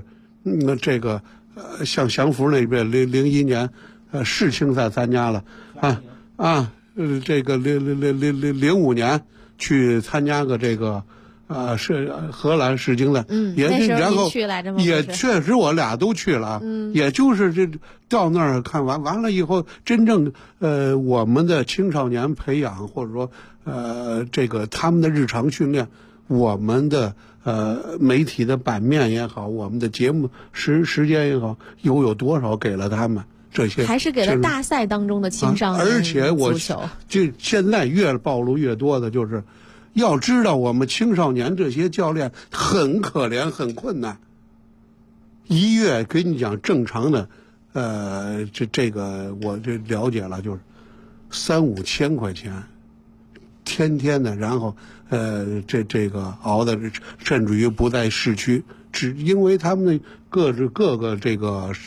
S6: 像祥符那边01年世青赛参加了这个05年去参加个这个是荷兰世青赛，然后也确实我俩都去了，也就是这到那儿看完了以后，真正我们的青少年培养，或者说这个他们的日常训练，我们的媒体的版面也好，我们的节目时间也好，有多少给了他们这些，
S4: 还是给了大赛当中的青少年足球。
S6: 而且我就现在越暴露越多的就是。要知道，我们青少年这些教练很可怜，很困难。一月跟你讲正常的，这个我这了解了，就是3-5千块钱，天天的，然后这个熬的，甚至于不在市区，只因为他们各个这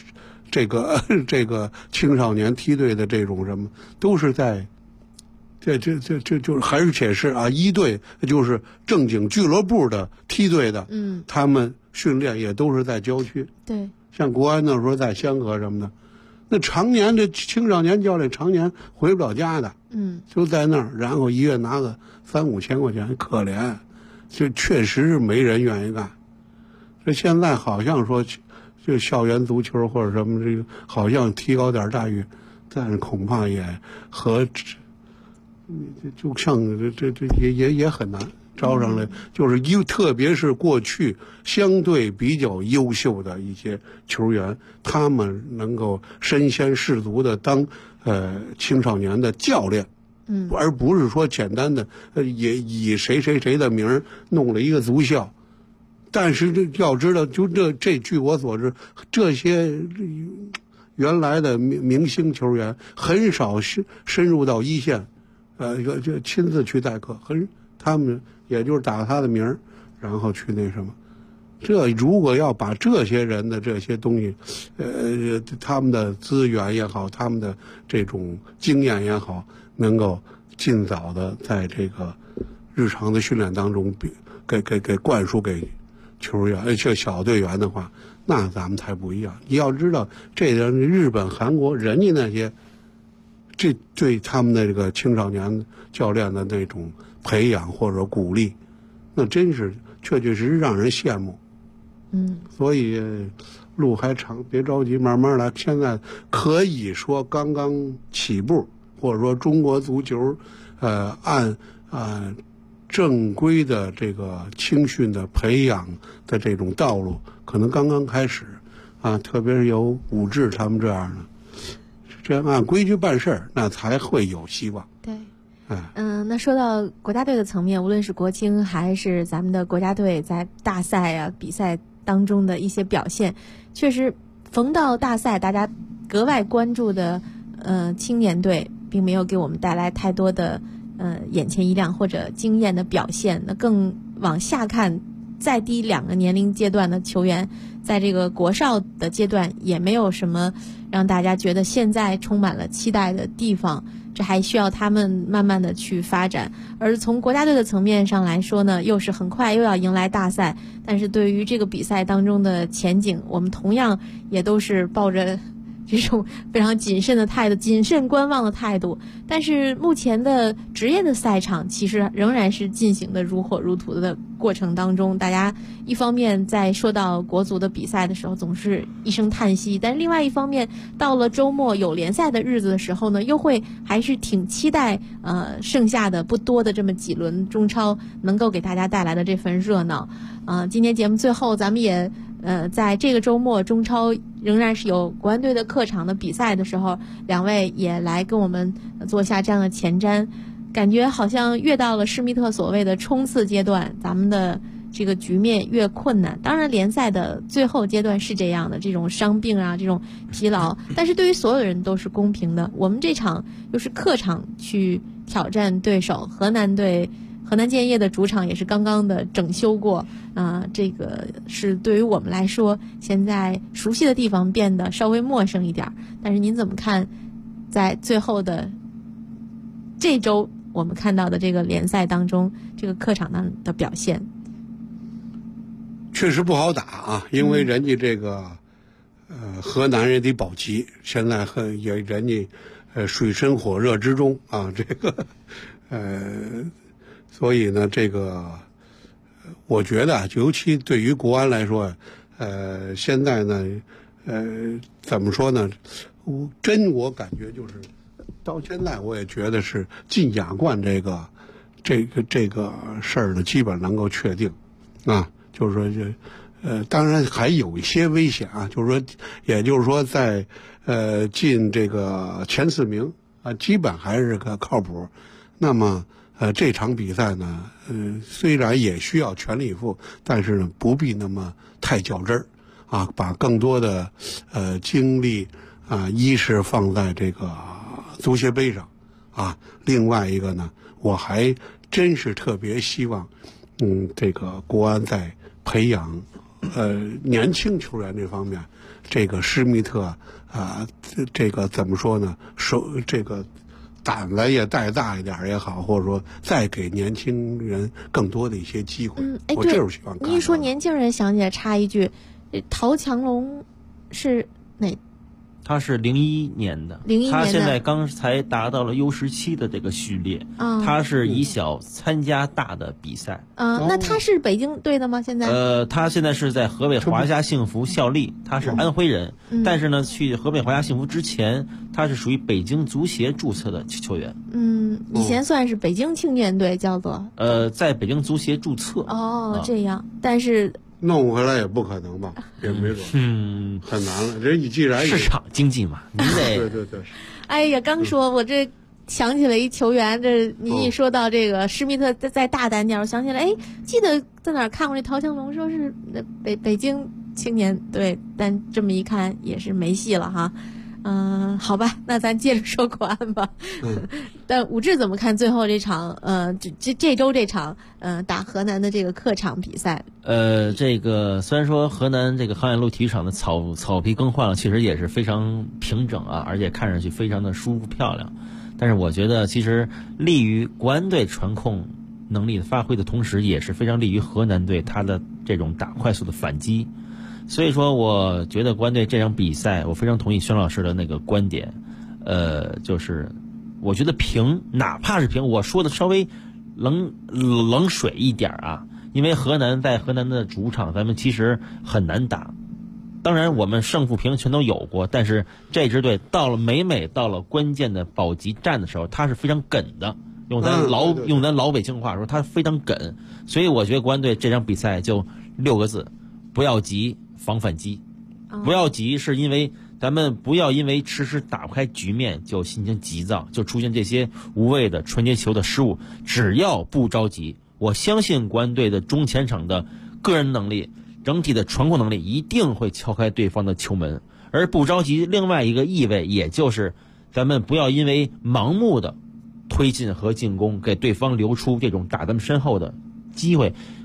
S6: 个青少年梯队的这种什么，都是在。这就是而且是一队就是正经俱乐部的梯队的，他们训练也都是在郊区。
S4: 对，
S6: 像国安那时候在香河什么的，那常年这青少年教练常年回不了家的，就在那儿，然后一月拿个3-5千块钱，可怜，就确实是没人愿意干。这现在好像说就校园足球或者什么这个，好像提高点待遇，但是恐怕也和。就像这也很难招上来，就是特别是过去相对比较优秀的一些球员，他们能够身先士卒的当青少年的教练，而不是说简单的也以谁的名儿弄了一个足校。但是要知道，就这据我所知，这些原来的明星球员很少深入到一线。就亲自去代课，他们也就是打他的名儿，然后去那什么。这如果要把这些人的这些东西，他们的资源也好，他们的这种经验也好，能够尽早的在这个日常的训练当中给灌输给球员，这小队员的话，那咱们才不一样。你要知道，这日本、韩国人家那些。这对他们的这个青少年教练的那种培养或者鼓励，那真是确实让人羡慕。所以路还长，别着急，慢慢来。现在可以说刚刚起步，或者说中国足球，按正规的这个青训的培养的这种道路，可能刚刚开始特别是有武志他们这样的。这样按规矩办事儿，那才会有希望。
S4: 对，那说到国家队的层面，无论是国青还是咱们的国家队在大赛比赛当中的一些表现，确实逢到大赛，大家格外关注的青年队，并没有给我们带来太多的眼前一亮或者惊艳的表现。那更往下看， 再低2个年龄阶段的球员，在这个国少的阶段也没有什么让大家觉得现在充满了期待的地方，这还需要他们慢慢的去发展。而从国家队的层面上来说呢，又是很快又要迎来大赛，但是对于这个比赛当中的前景，我们同样也都是抱着这种非常谨慎的态度，谨慎观望的态度。但是目前的职业的赛场其实仍然是进行的如火如荼的过程当中，大家一方面在说到国足的比赛的时候总是一声叹息，但是另外一方面到了周末有联赛的日子的时候呢，又会还是挺期待剩下的不多的这么几轮中超能够给大家带来的这份热闹。今天节目最后咱们也在这个周末中超仍然是有国安队的客场的比赛的时候，两位也来跟我们做下这样的前瞻，感觉好像越到了施密特所谓的冲刺阶段，咱们的这个局面越困难。当然联赛的最后阶段是这样的，这种伤病啊，这种疲劳，但是对于所有人都是公平的。我们这场又是客场去挑战对手，河南队河南建业的主场也是刚刚的整修过，这个是对于我们来说现在熟悉的地方变得稍微陌生一点。但是您怎么看在最后的这周我们看到的这个联赛当中这个客场的表现？
S6: 确实不好打啊，因为人家这个河南人得保级，现在也人家水深火热之中啊，这个所以呢，这个我觉得尤其对于国安来说，现在呢，怎么说呢？我感觉就是到现在我也觉得是进亚冠这个事儿呢，基本能够确定啊。就是说当然还有一些危险啊，就是说，也就是说在进这个前4名啊，基本还是个靠谱。那么这场比赛呢，虽然也需要全力以赴，但是呢，不必那么太较真儿啊，把更多的精力啊，一是放在这个足协杯上啊，另外一个呢，我还真是特别希望，这个国安在培养年轻球员这方面，这个施密特这个怎么说呢？这个胆子也带大一点也好，或者说再给年轻人更多的一些机会。我这种希望看到。
S4: 你一说年轻人，想起来插一句，陶强龙是哪？
S5: 他是01年的，他现在刚才达到了U17的这个序列，他是以小参加大的比赛。
S4: 那他是北京队的吗？现在？
S5: 他现在是在河北华夏幸福效力，他是安徽人，但是呢，去河北华夏幸福之前，他是属于北京足协注册的球员。
S4: 以前算是北京青年队，叫做。
S5: 在北京足协注册。
S4: 这样，但是。
S6: 弄回来也不可能吧，也没准，很难了。这既然
S5: 市场经济嘛，你得
S6: 对。
S4: 哎呀，刚说我这想起了一球员，这您一说到这个施密特再大胆点，我想起来，记得在哪儿看过这陶强龙，说是北京青年队，但这么一看也是没戏了哈。好吧，那咱接着说国安吧。但武志怎么看最后这场这周这场打河南的这个客场比赛？
S5: 这个虽然说河南这个航远路体育场的草皮更换了，确实也是非常平整啊，而且看上去非常的舒服漂亮。但是我觉得其实利于国安队传控能力的发挥的同时，也是非常利于河南队他的这种打快速的反击。所以说我觉得国安队这场比赛，我非常同意宣老师的那个观点，就是我觉得平，哪怕是平，我说的稍微冷水一点啊，因为在河南的主场，咱们其实很难打。当然我们胜负平全都有过，但是这支队每到了关键的保级战的时候，他是非常梗的，用咱老北京话说，他非常梗。所以我觉得国安队这场比赛就6个字：不要急，防反击。不要急是因为咱们不要因为迟迟打不开局面就心情急躁，就出现这些无谓的传接球的失误。只要不着急，我相信国安队的中前场的个人能力，整体的传控能力一定会敲开对方的球门。而不着急另外一个意味，也就是咱们不要因为盲目的推进和进攻给对方留出这种打咱们身后的机会，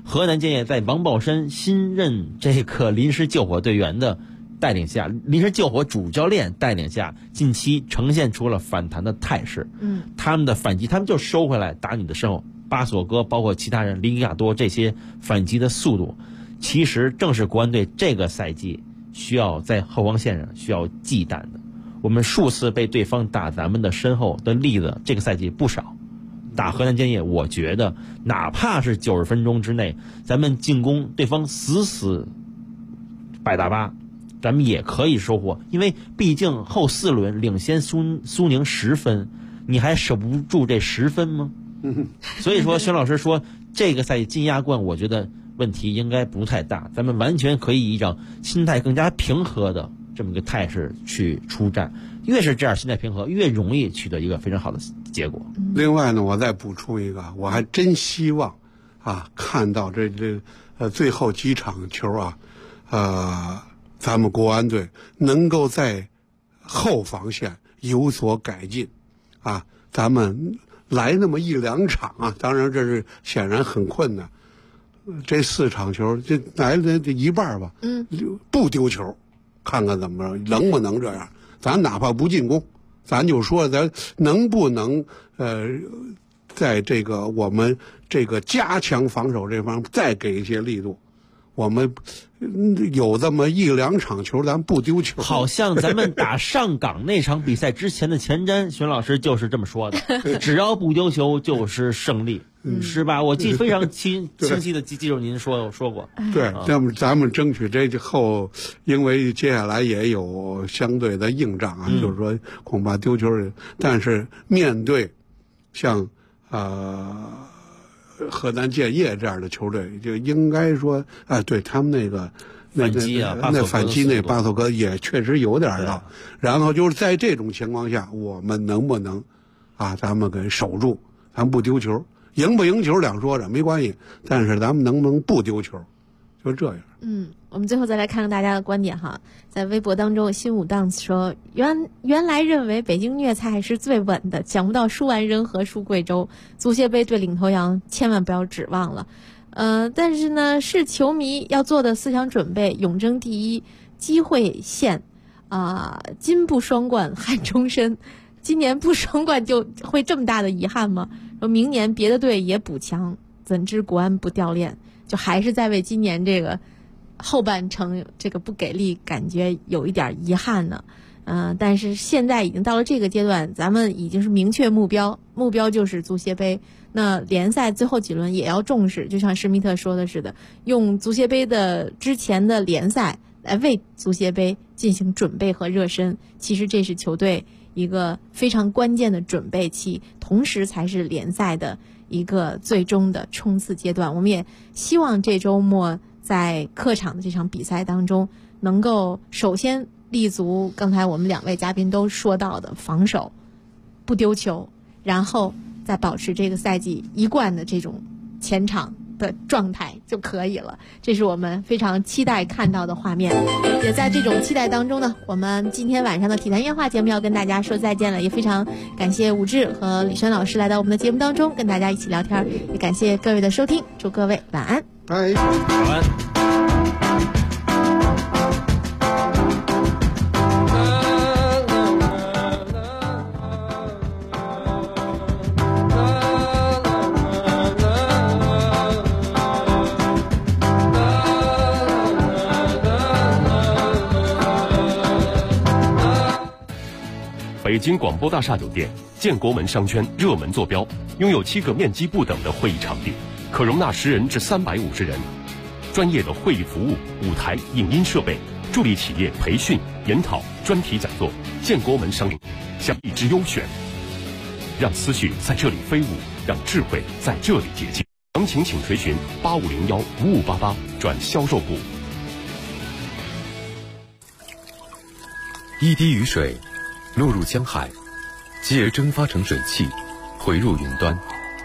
S5: 河南建业在王宝山新任这个临时救火队员的带领下，临时救火主教练带领下，近期呈现出了反弹的态势。他们的反击，他们就收回来打你的身后，巴索戈包括其他人，里亚多这些反击的速度，其实正是国安队这个赛季需要在后防线上需要忌惮的。我们数次被对方打咱们的身后的例子，这个赛季不少。打河南建业，我觉得哪怕是90分钟之内，咱们进攻对方死摆大巴，咱们也可以收获。因为毕竟后4轮领先苏宁10分，你还守不住这10分吗？所以说，薛老师说这个赛季进亚冠，我觉得问题应该不太大，咱们完全可以以一种心态更加平和的这么一个态势去出战。越是这样心态平和，越容易取得一个非常好的结果。
S6: 另外呢，我再补充一个，我还真希望看到最后几场球咱们国安队能够在后防线有所改进咱们来那么1-2场当然这是显然很困难。这4场球就来了这一半吧，不丢球，看看怎么着，能不能这样？咱哪怕不进攻，咱就说咱能不能在这个我们这个加强防守这方面再给一些力度。我们有这么1-2场球，咱不丢球。
S5: 好像咱们打上港那场比赛之前的前瞻，熊老师就是这么说的，只要不丢球就是胜利。是吧？我非常清晰的记住您说过。
S6: 对，那么咱们争取这后，因为接下来也有相对的硬仗就是说恐怕丢球，但是面对像河南建业这样的球队，就应该说对他们那个
S5: 反击
S6: 那反击那巴索戈也确实有点到。然后就是在这种情况下，我们能不能咱们给守住，咱不丢球。赢不赢球两说着没关系，但是咱们能不能不丢球，就这样。
S4: 我们最后再来看看大家的观点哈。在微博当中，新武当说，原来认为北京虐菜是最稳的，想不到输完仁和输贵州，足协杯对领头羊千万不要指望了。但是呢，是球迷要做的思想准备，永争第一，机会现金不双冠憾终身。今年不双冠就会这么大的遗憾吗？说明年别的队也补强，怎知国安不掉链？就还是在为今年这个后半程这个不给力感觉有一点遗憾呢。但是现在已经到了这个阶段，咱们已经是明确目标就是足协杯。那联赛最后几轮也要重视，就像施密特说的似的，用足协杯的之前的联赛来为足协杯进行准备和热身。其实这是球队一个非常关键的准备期，同时才是联赛的一个最终的冲刺阶段。我们也希望这周末在客场的这场比赛当中，能够首先立足刚才我们2位嘉宾都说到的防守，不丢球，然后再保持这个赛季一贯的这种前场的状态就可以了。这是我们非常期待看到的画面。也在这种期待当中呢，我们今天晚上的体坛夜话节目要跟大家说再见了。也非常感谢武志和李轩老师来到我们的节目当中跟大家一起聊天，也感谢各位的收听，祝各位晚安。
S6: 拜，
S5: 晚安。
S7: 北京广播大厦酒店建国门商圈热门坐标，拥有7个面积不等的会议场地，可容纳10人至350人。专业的会议服务、舞台、影音设备，助力企业培训、研讨、专题讲座。建国门商圈，想一之优选，让思绪在这里飞舞，让智慧在这里结晶。详情请垂询8501-5588转销售部。
S12: 一滴雨水落入江海，继而蒸发成水汽，回入云端。